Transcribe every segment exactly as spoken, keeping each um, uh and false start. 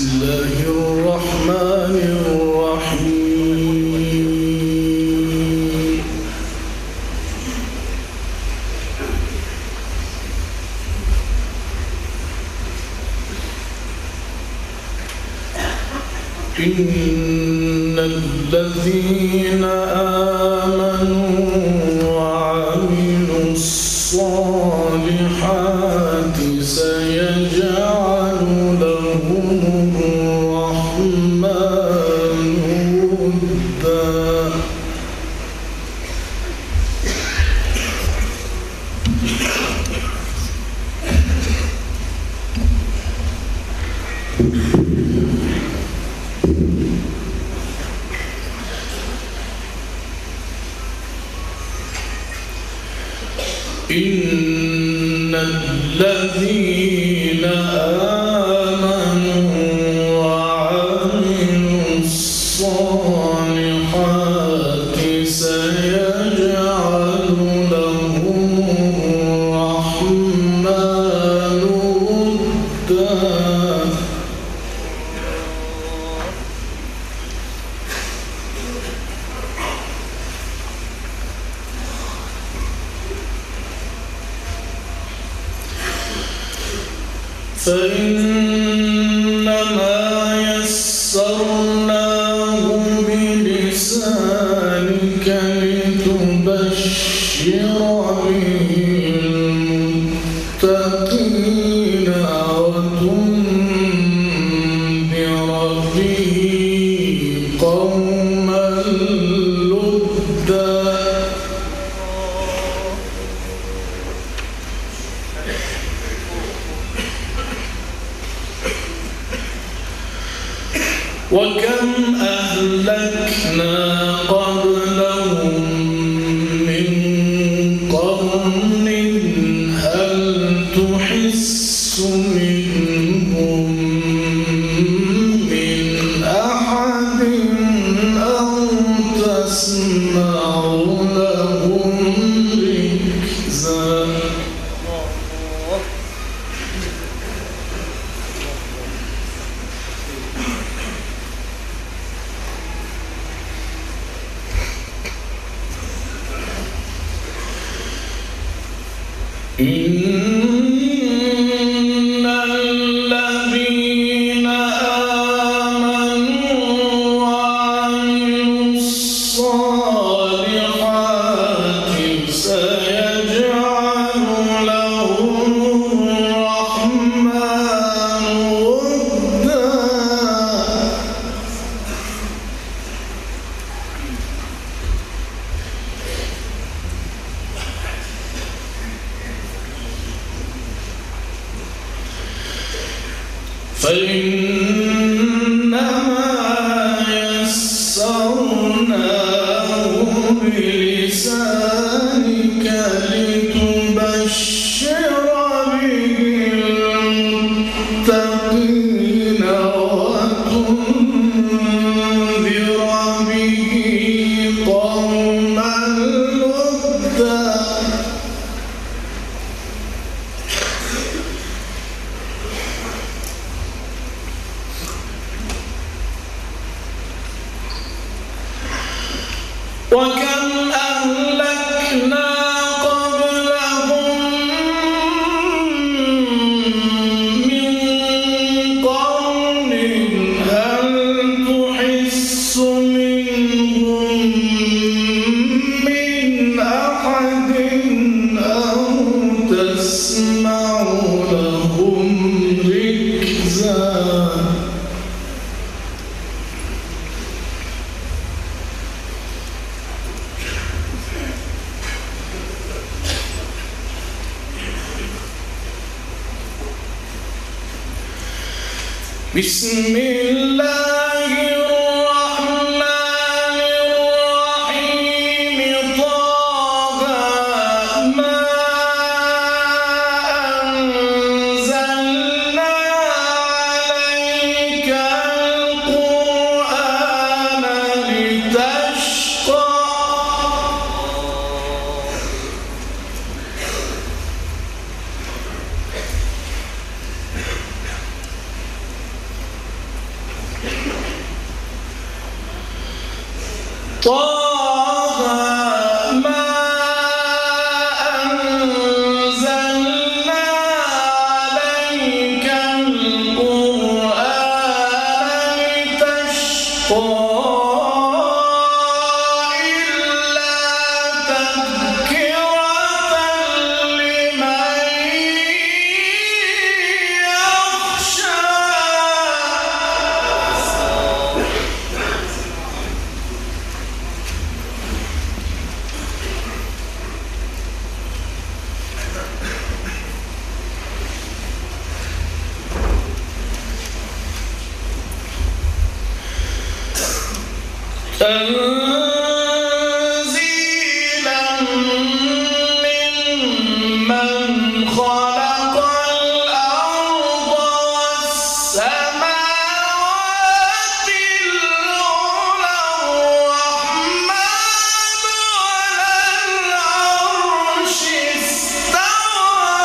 الله الرحمن الرحيم. إن الذين آمنوا وعملوا الصالحات سيجعل لهم الرحمن ودا. إن الذين آمنوا وعملوا الصالحات سيجعل لهم الرحمن ودا. فإنما يسرناه بلسانك لتبشر به المتقين وتنذر به قوما لدا. وكم أهلكنا قبلهم من قرن هل تحس منهم من أحد أو تسمع لهم ركزا. إن الذين آمنوا وعملوا الصالحات سيجعل لهم الرحمن ودا. فإنما يسرناه بلسانك لتبشر به المتقين وتنذر به قوما لدا. وكم أهلكنا قبلهم من قرن هل تحس منهم من أحد أو تسمع لهم ركزا. بسم الله الرحمن الرحيم. طه ما أنزلنا عليك القرآن لتشقى. طه ما أنزلنا عليك القرآن لتشقى إلا تذكرة لمن يخشى. تنزيلا ممن خلق الأرض والسماوات العلى الرحمن على العرش استوى.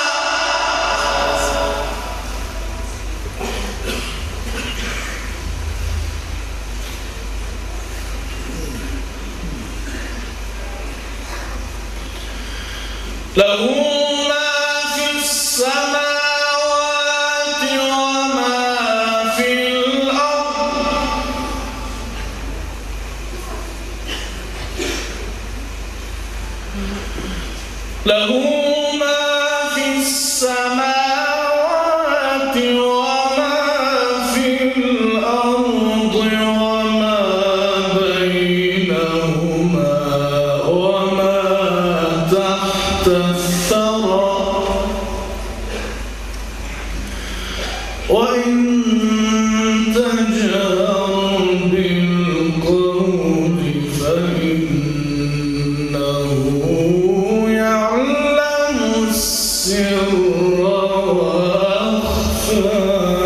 له ما في السماوات وما في الأرض. له ما في السماوات وما في الأرض وما بينهما وما تحت الثرى. وإن تجهر بالقول فإنه يعلم السر وأخفى.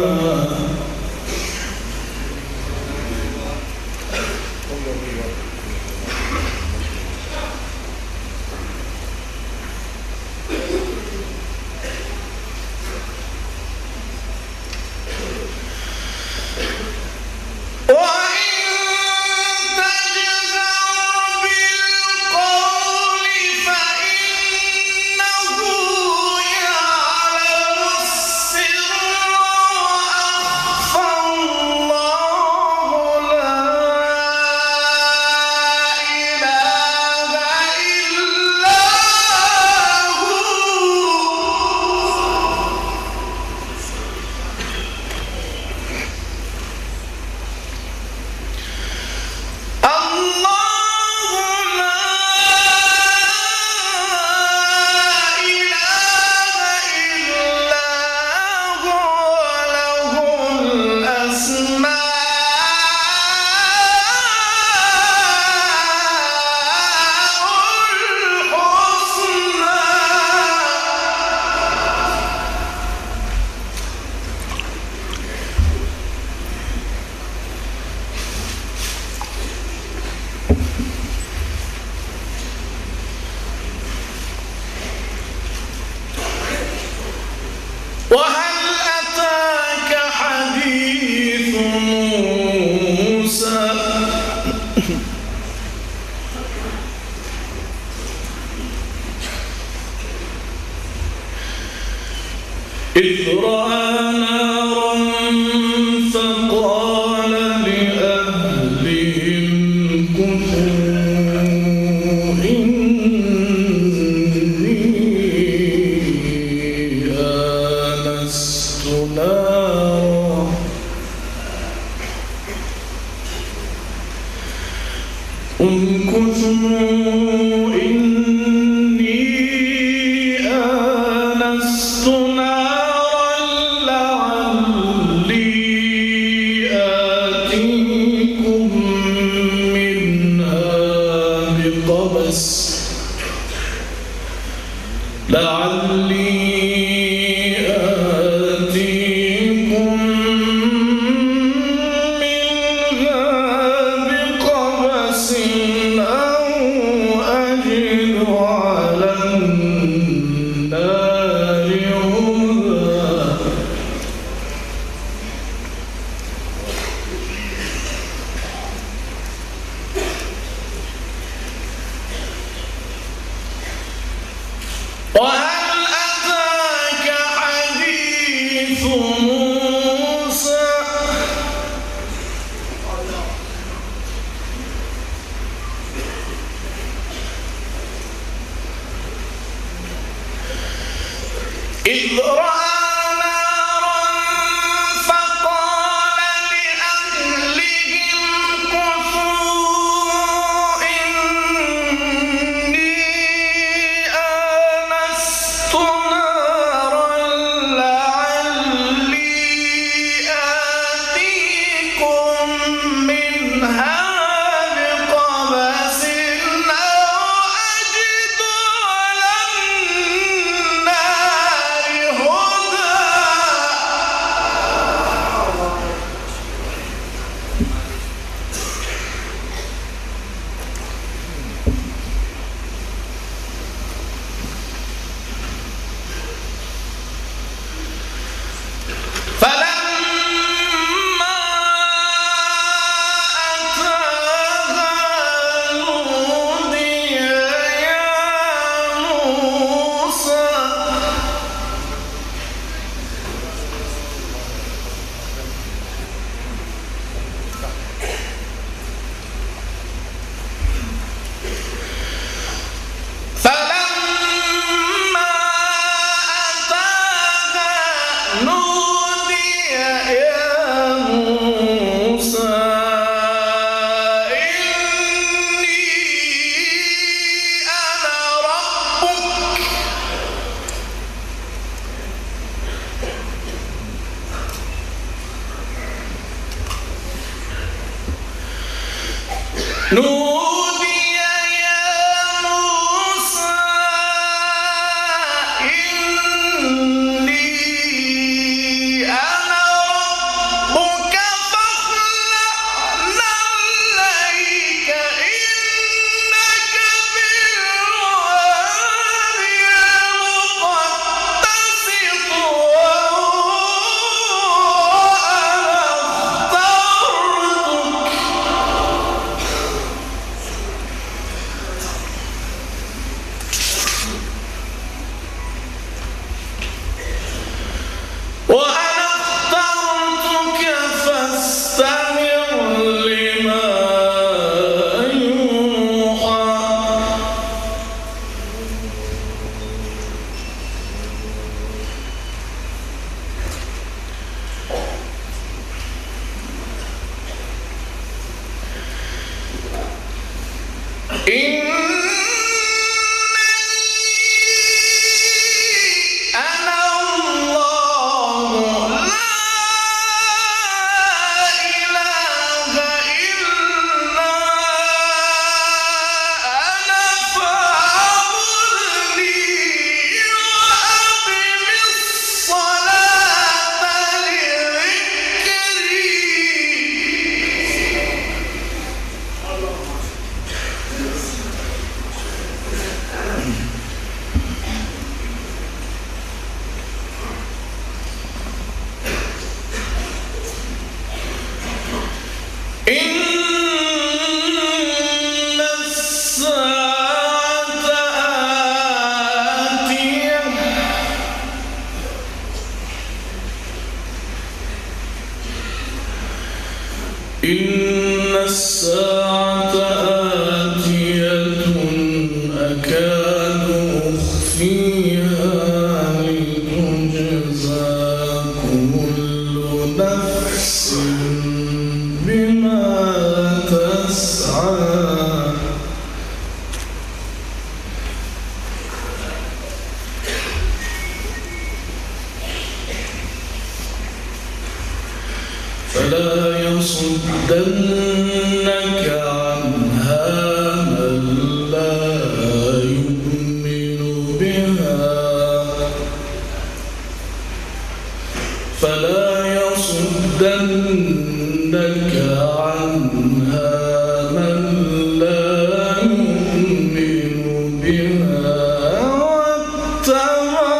وهل أتاك حديث موسى إذ رأى نارا فقال لأهلهم كثوا إني آنست نارا امكثوا إني آنست نارا لعلي آتيكم منها بقبس لعلي آتيكم منها بقبس أو أجد على النار هدى. نودي يا موسى إني أنا ربك فاخلع نعليك إنك بالوادي المقدس طوى وأنا اخترتك فاستمع لما يوحى إن الساعة آتية إن الساعة آتية أكاد أخفيها لتجزى كل نفس بما تسعى فلا يصدنك عنها من لا يؤمن بها فلا يصدنك عنها من لا يؤمن بها واتبع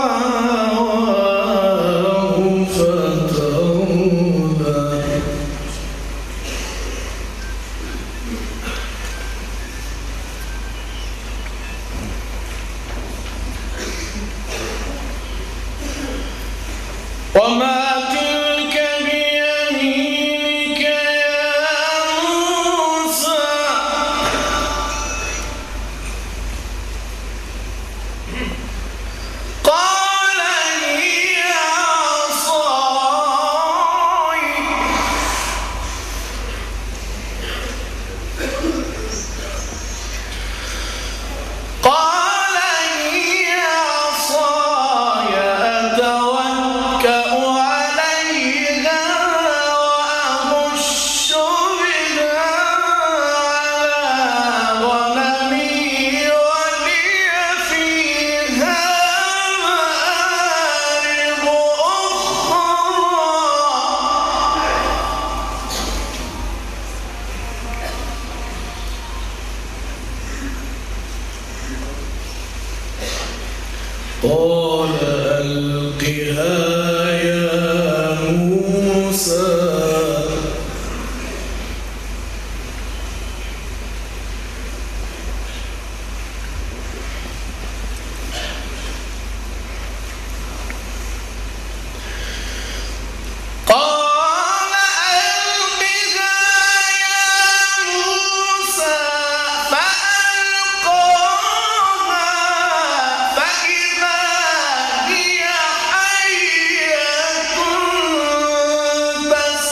هواه فتولى وما تلك بيمينك يا موسى قال هي عصاي قال هي عصاي أتوكأ عليها وأهش بها على غنمي ولي فيها مآرب أخرى قال ألقها يا موسى قال ألقها يا موسى فألقاها فإذا هي حية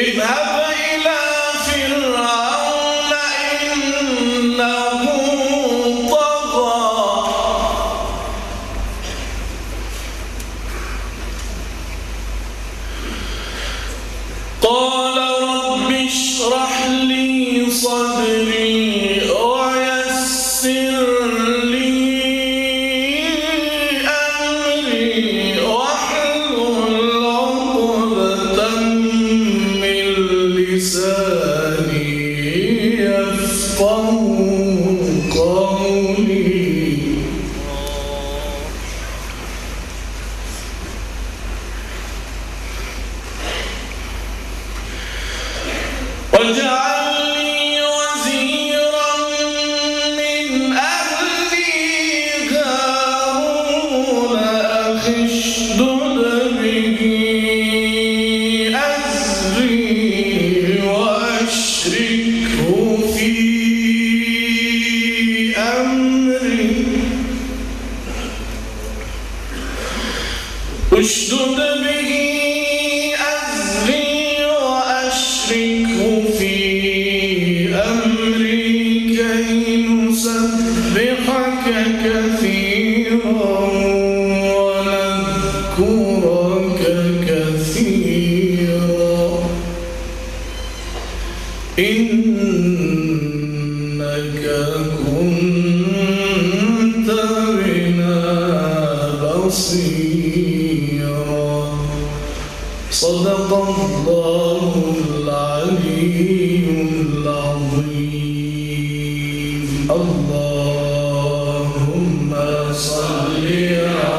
اذهب إلى فرعون إنه طغى قال رب اشرح لي صدري ويسر لي أمري واحلل عقدة من لساني يفقهوا قولي واجعل لي وزيرا من أهلي هارون أخي اشدد به أزري وأشركه في أمري اشدد به أزري وأشركه في أمري كي نسبحك كثيرا ونذكرك كثيرا إنك كنت بنا بصيرا صدق الله العلي العظيم اللهم صل على